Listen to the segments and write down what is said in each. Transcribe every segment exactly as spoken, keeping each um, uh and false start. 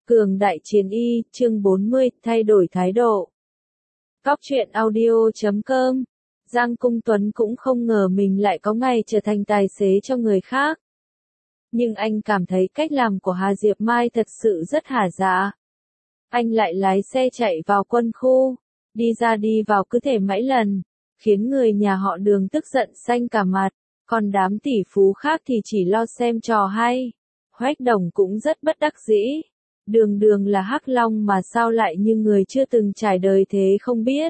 Cường đại chiến y, chương bốn mươi, thay đổi thái độ. Cóc truyện audio chấm com. Giang Cung Tuấn cũng không ngờ mình lại có ngày trở thành tài xế cho người khác. Nhưng anh cảm thấy cách làm của Hà Diệp Mai thật sự rất hả dạ. Anh lại lái xe chạy vào quân khu, đi ra đi vào cứ thể mãi lần, khiến người nhà họ Đường tức giận xanh cả mặt, còn đám tỷ phú khác thì chỉ lo xem trò hay. Hoách Đồng cũng rất bất đắc dĩ. Đường Đường là Hắc Long mà sao lại như người chưa từng trải đời thế không biết.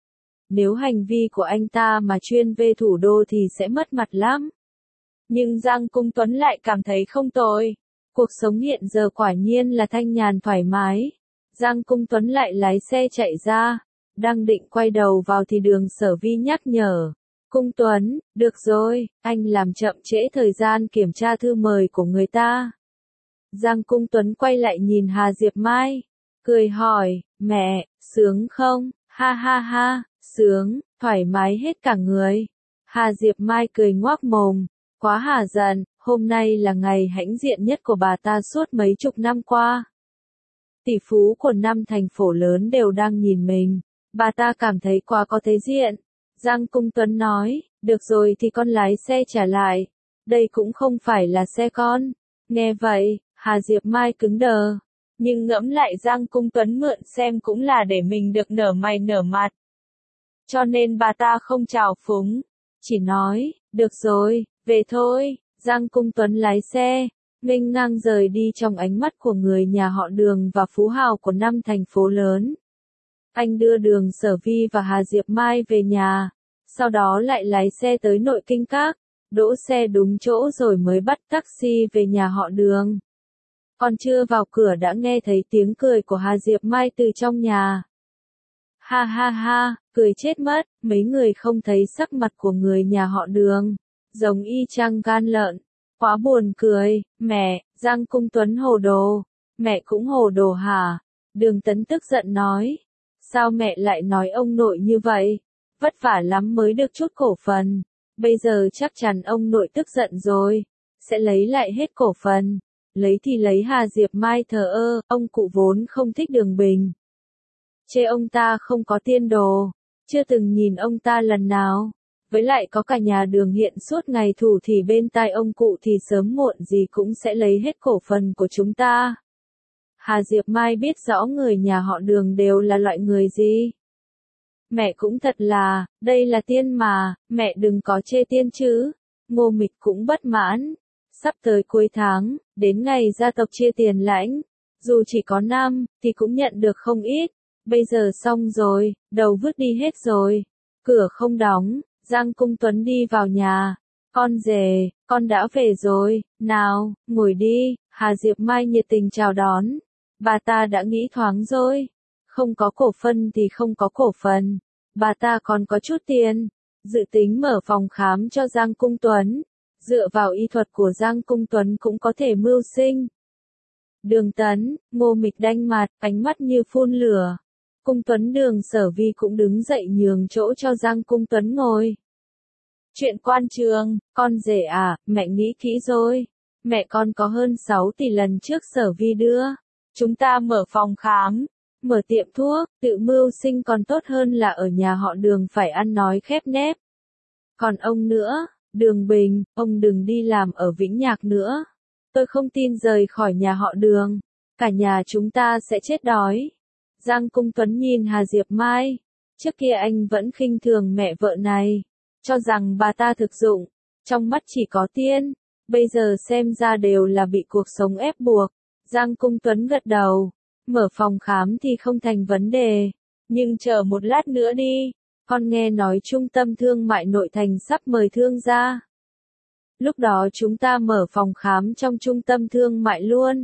Nếu hành vi của anh ta mà chuyên về thủ đô thì sẽ mất mặt lắm. Nhưng Giang Cung Tuấn lại cảm thấy không tồi. Cuộc sống hiện giờ quả nhiên là thanh nhàn thoải mái. Giang Cung Tuấn lại lái xe chạy ra. Đang định quay đầu vào thì Đường Sở Vi nhắc nhở. Cung Tuấn, được rồi, anh làm chậm trễ thời gian kiểm tra thư mời của người ta. Giang Cung Tuấn quay lại nhìn Hà Diệp Mai, cười hỏi, mẹ, sướng không? Ha ha ha, sướng, thoải mái hết cả người. Hà Diệp Mai cười ngoác mồm, quá hả giận, hôm nay là ngày hãnh diện nhất của bà ta suốt mấy chục năm qua. Tỷ phú của năm thành phố lớn đều đang nhìn mình, bà ta cảm thấy quá có thể diện. Giang Cung Tuấn nói, được rồi thì con lái xe trả lại, đây cũng không phải là xe con. Nghe vậy, Hà Diệp Mai cứng đờ, nhưng ngẫm lại Giang Cung Tuấn mượn xem cũng là để mình được nở mày nở mặt. Cho nên bà ta không trào phúng, chỉ nói, được rồi, về thôi. Giang Cung Tuấn lái xe, nghênh ngang rời đi trong ánh mắt của người nhà họ Đường và phú hào của năm thành phố lớn. Anh đưa Đường Sở Vi và Hà Diệp Mai về nhà, sau đó lại lái xe tới Nội Kinh Các, đỗ xe đúng chỗ rồi mới bắt taxi về nhà họ Đường. Còn chưa vào cửa đã nghe thấy tiếng cười của Hà Diệp Mai từ trong nhà. Ha ha ha, cười chết mất, mấy người không thấy sắc mặt của người nhà họ Đường, giống y chang gan lợn, quá buồn cười. Mẹ, Giang Cung Tuấn hồ đồ, mẹ cũng hồ đồ hả? Đường Tấn tức giận nói, sao mẹ lại nói ông nội như vậy? Vất vả lắm mới được chút cổ phần, bây giờ chắc chắn ông nội tức giận rồi, sẽ lấy lại hết cổ phần. Lấy thì lấy. Hà Diệp Mai thờ ơ, ông cụ vốn không thích Đường Bình. Chê ông ta không có tiên đồ, chưa từng nhìn ông ta lần nào. Với lại có cả nhà Đường hiện suốt ngày thủ thì bên tai ông cụ thì sớm muộn gì cũng sẽ lấy hết cổ phần của chúng ta. Hà Diệp Mai biết rõ người nhà họ Đường đều là loại người gì. Mẹ cũng thật là, đây là tiên mà, mẹ đừng có chê tiên chứ. Ngô Mịch cũng bất mãn. Sắp tới cuối tháng, đến ngày gia tộc chia tiền lãnh, dù chỉ có năm, thì cũng nhận được không ít. Bây giờ xong rồi, đầu vứt đi hết rồi. Cửa không đóng, Giang Cung Tuấn đi vào nhà. Con rể, con đã về rồi, nào, ngồi đi. Hà Diệp Mai nhiệt tình chào đón. Bà ta đã nghĩ thoáng rồi. Không có cổ phần thì không có cổ phần. Bà ta còn có chút tiền. Dự tính mở phòng khám cho Giang Cung Tuấn. Dựa vào y thuật của Giang Cung Tuấn cũng có thể mưu sinh. Đường Tấn, Ngô Mịch đanh mặt, ánh mắt như phun lửa. Cung Tuấn Đường Sở Vi cũng đứng dậy nhường chỗ cho Giang Cung Tuấn ngồi. Chuyện quan trường, con rể à, mẹ nghĩ kỹ rồi. Mẹ con có hơn sáu tỷ lần trước Sở Vi đưa. Chúng ta mở phòng khám, mở tiệm thuốc, tự mưu sinh còn tốt hơn là ở nhà họ Đường phải ăn nói khép nép. Còn ông nữa, Đường Bình, ông đừng đi làm ở Vĩnh Nhạc nữa. Tôi không tin rời khỏi nhà họ Đường, cả nhà chúng ta sẽ chết đói. Giang Cung Tuấn nhìn Hà Diệp Mai. Trước kia anh vẫn khinh thường mẹ vợ này, cho rằng bà ta thực dụng, trong mắt chỉ có tiên. Bây giờ xem ra đều là bị cuộc sống ép buộc. Giang Cung Tuấn gật đầu. Mở phòng khám thì không thành vấn đề. Nhưng chờ một lát nữa đi. Con nghe nói trung tâm thương mại nội thành sắp mời thương gia. Lúc đó chúng ta mở phòng khám trong trung tâm thương mại luôn.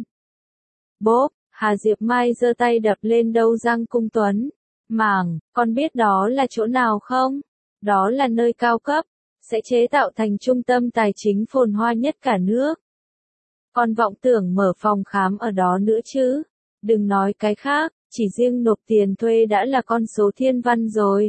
Bốp, Hà Diệp Mai giơ tay đập lên đầu Giang Cung Tuấn. Mảng, con biết đó là chỗ nào không? Đó là nơi cao cấp, sẽ chế tạo thành trung tâm tài chính phồn hoa nhất cả nước. Con vọng tưởng mở phòng khám ở đó nữa chứ. Đừng nói cái khác, chỉ riêng nộp tiền thuê đã là con số thiên văn rồi.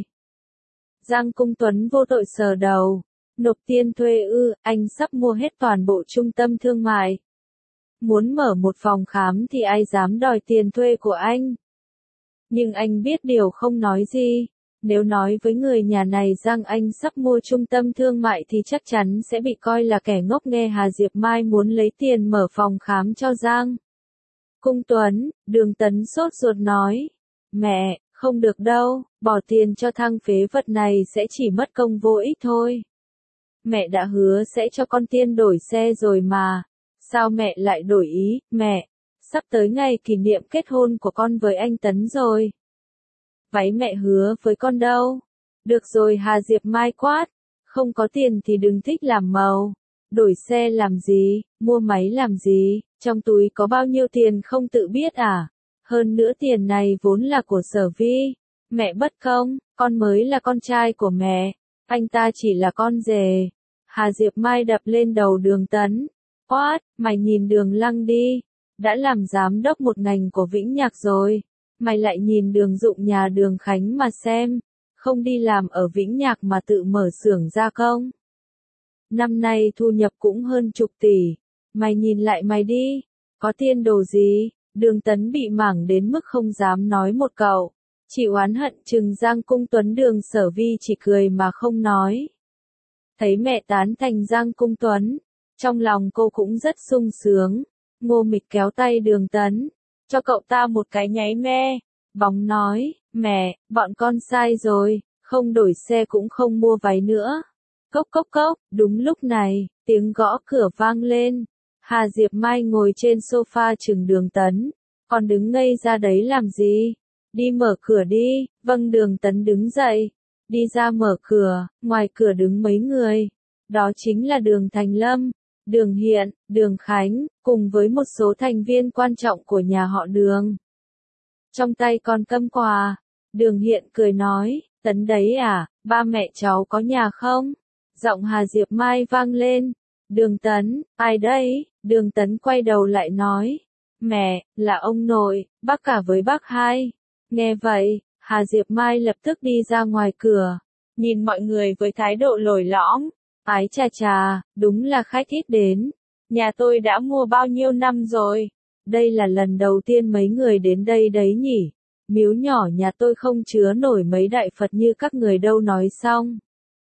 Giang Cung Tuấn vô tội sờ đầu. Nộp tiền thuê ư, anh sắp mua hết toàn bộ trung tâm thương mại. Muốn mở một phòng khám thì ai dám đòi tiền thuê của anh. Nhưng anh biết điều không nói gì. Nếu nói với người nhà này rằng anh sắp mua trung tâm thương mại thì chắc chắn sẽ bị coi là kẻ ngốc. Nghe Hà Diệp Mai muốn lấy tiền mở phòng khám cho Giang Cung Tuấn, Đường Tấn sốt ruột nói. Mẹ, không được đâu, bỏ tiền cho thằng phế vật này sẽ chỉ mất công vô ích thôi. Mẹ đã hứa sẽ cho con Tiên đổi xe rồi mà. Sao mẹ lại đổi ý, mẹ? Sắp tới ngày kỷ niệm kết hôn của con với anh Tấn rồi. Váy mẹ hứa với con đâu? Được rồi, Hà Diệp Mai quát. Không có tiền thì đừng thích làm màu. Đổi xe làm gì, mua máy làm gì, trong túi có bao nhiêu tiền không tự biết à? Hơn nữa tiền này vốn là của Sở Vi. Mẹ bất công, con mới là con trai của mẹ. Anh ta chỉ là con rể. Hà Diệp Mai đập lên đầu Đường Tấn. Quát, mày nhìn Đường Lăng đi. Đã làm giám đốc một ngành của Vĩnh Nhạc rồi. Mày lại nhìn Đường Dụng nhà Đường Khánh mà xem. Không đi làm ở Vĩnh Nhạc mà tự mở xưởng gia công. Năm nay thu nhập cũng hơn chục tỷ. Mày nhìn lại mày đi. Có tiền đồ gì? Đường Tấn bị mảng đến mức không dám nói một câu. Chỉ oán hận chừng Giang Cung Tuấn. Đường Sở Vi chỉ cười mà không nói. Thấy mẹ tán thành Giang Cung Tuấn. Trong lòng cô cũng rất sung sướng. Ngô Mịch kéo tay Đường Tấn. Cho cậu ta một cái nháy me. Bóng nói, mẹ, bọn con sai rồi. Không đổi xe cũng không mua váy nữa. Cốc cốc cốc, đúng lúc này, tiếng gõ cửa vang lên. Hà Diệp Mai ngồi trên sofa chừng Đường Tấn. Còn đứng ngây ra đấy làm gì? Đi mở cửa đi. Vâng, Đường Tấn đứng dậy. Đi ra mở cửa, ngoài cửa đứng mấy người. Đó chính là Đường Thành Lâm, Đường Hiện, Đường Khánh, cùng với một số thành viên quan trọng của nhà họ Đường. Trong tay còn cầm quà. Đường Hiện cười nói, Tấn đấy à, ba mẹ cháu có nhà không? Giọng Hà Diệp Mai vang lên. Đường Tấn, ai đấy? Đường Tấn quay đầu lại nói. Mẹ, là ông nội, bác cả với bác hai. Nghe vậy, Hà Diệp Mai lập tức đi ra ngoài cửa. Nhìn mọi người với thái độ lồi lõm. Ái chà chà, đúng là khách ít đến. Nhà tôi đã mua bao nhiêu năm rồi. Đây là lần đầu tiên mấy người đến đây đấy nhỉ. Miếu nhỏ nhà tôi không chứa nổi mấy đại Phật như các người đâu. Nói xong.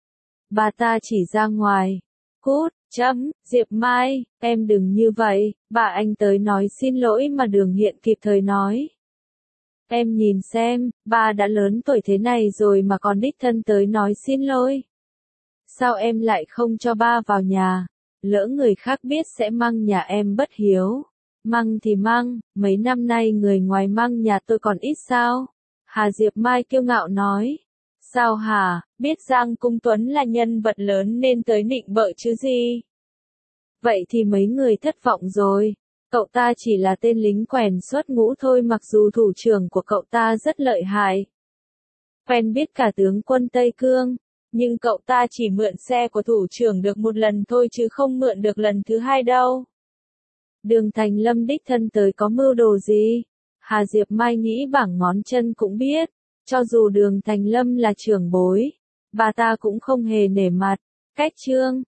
Bà ta chỉ ra ngoài. Cút, chấm, Diệp Mai, em đừng như vậy, bà anh tới nói xin lỗi mà Đường Hiện kịp thời nói. Em nhìn xem, bà đã lớn tuổi thế này rồi mà còn đích thân tới nói xin lỗi. Sao em lại không cho ba vào nhà? Lỡ người khác biết sẽ mắng nhà em bất hiếu. Mắng thì mắng, mấy năm nay người ngoài mắng nhà tôi còn ít sao? Hà Diệp Mai kiêu ngạo nói. Sao hả, biết Giang Cung Tuấn là nhân vật lớn nên tới nịnh bợ chứ gì? Vậy thì mấy người thất vọng rồi. Cậu ta chỉ là tên lính quèn xuất ngũ thôi, mặc dù thủ trưởng của cậu ta rất lợi hại. Quen biết cả tướng quân Tây Cương. Nhưng cậu ta chỉ mượn xe của thủ trưởng được một lần thôi chứ không mượn được lần thứ hai đâu. Đường Thành Lâm đích thân tới có mưu đồ gì? Hà Diệp Mai nghĩ bảng ngón chân cũng biết. Cho dù Đường Thành Lâm là trưởng bối, bà ta cũng không hề nể mặt. Cách trương,